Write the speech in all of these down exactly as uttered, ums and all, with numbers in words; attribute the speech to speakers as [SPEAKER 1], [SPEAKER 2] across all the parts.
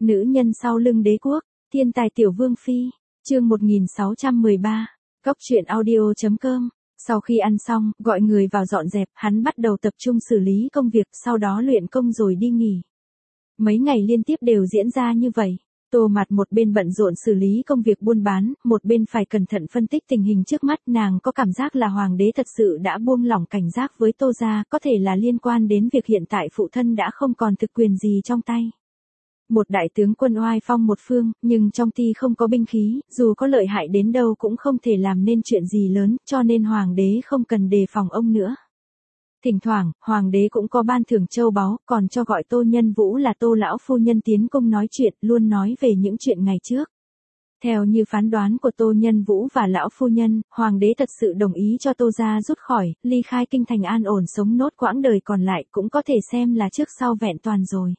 [SPEAKER 1] Nữ nhân sau lưng đế quốc, thiên tài tiểu vương phi, chương một nghìn sáu trăm mười ba, Cốc truyện audio chấm com. Sau khi ăn xong, gọi người vào dọn dẹp, hắn bắt đầu tập trung xử lý công việc, sau đó luyện công rồi đi nghỉ. Mấy ngày liên tiếp đều diễn ra như vậy. Tô Mạt một bên bận rộn xử lý công việc buôn bán, một bên phải cẩn thận phân tích tình hình trước mắt. Nàng có cảm giác là hoàng đế thật sự đã buông lỏng cảnh giác với Tô gia, có thể là liên quan đến việc hiện tại phụ thân đã không còn thực quyền gì trong tay. Một đại tướng quân oai phong một phương, nhưng trong ty không có binh khí, dù có lợi hại đến đâu cũng không thể làm nên chuyện gì lớn, cho nên hoàng đế không cần đề phòng ông nữa. Thỉnh thoảng, hoàng đế cũng có ban thưởng châu báu, còn cho gọi Tô Nhân Vũ là Tô lão phu nhân tiến cung nói chuyện, luôn nói về những chuyện ngày trước. Theo như phán đoán của Tô Nhân Vũ và lão phu nhân, hoàng đế thật sự đồng ý cho Tô gia rút khỏi, ly khai kinh thành an ổn sống nốt quãng đời còn lại, cũng có thể xem là trước sau vẹn toàn rồi.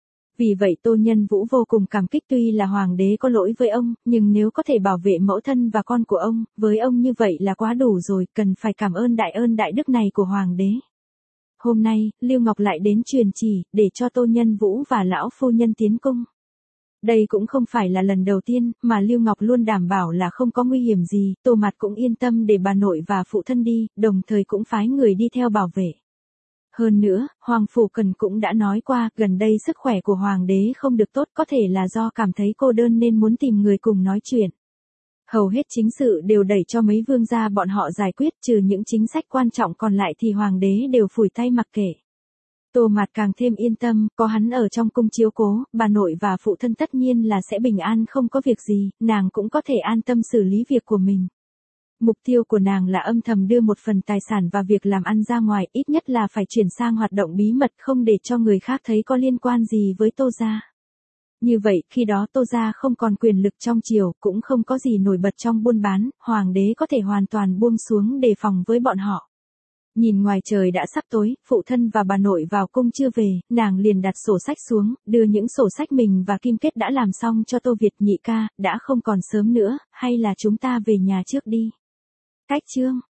[SPEAKER 1] Vì vậy Tô Nhân Vũ vô cùng cảm kích, tuy là hoàng đế có lỗi với ông, nhưng nếu có thể bảo vệ mẫu thân và con của ông, với ông như vậy là quá đủ rồi, cần phải cảm ơn đại ơn đại đức này của hoàng đế. Hôm nay, Lưu Ngọc lại đến truyền chỉ, để cho Tô Nhân Vũ và lão phu nhân tiến cung. Đây cũng không phải là lần đầu tiên, mà Lưu Ngọc luôn đảm bảo là không có nguy hiểm gì, Tô Mạt cũng yên tâm để bà nội và phụ thân đi, đồng thời cũng phái người đi theo bảo vệ. Hơn nữa, Hoàng Phủ Cần cũng đã nói qua, gần đây sức khỏe của Hoàng đế không được tốt, có thể là do cảm thấy cô đơn nên muốn tìm người cùng nói chuyện. Hầu hết chính sự đều đẩy cho mấy vương gia bọn họ giải quyết, trừ những chính sách quan trọng còn lại thì Hoàng đế đều phủi tay mặc kệ. Tô Mạt càng thêm yên tâm, có hắn ở trong cung chiếu cố, bà nội và phụ thân tất nhiên là sẽ bình an không có việc gì, nàng cũng có thể an tâm xử lý việc của mình. Mục tiêu của nàng là âm thầm đưa một phần tài sản và việc làm ăn ra ngoài, ít nhất là phải chuyển sang hoạt động bí mật, không để cho người khác thấy có liên quan gì với Tô gia. Như vậy, khi đó Tô gia không còn quyền lực trong triều, cũng không có gì nổi bật trong buôn bán, hoàng đế có thể hoàn toàn buông xuống đề phòng với bọn họ. Nhìn ngoài trời đã sắp tối, phụ thân và bà nội vào cung chưa về, nàng liền đặt sổ sách xuống, đưa những sổ sách mình và Kim Kết đã làm xong cho Tô Việt. Nhị ca, đã không còn sớm nữa, hay là chúng ta về nhà trước đi. Cách chương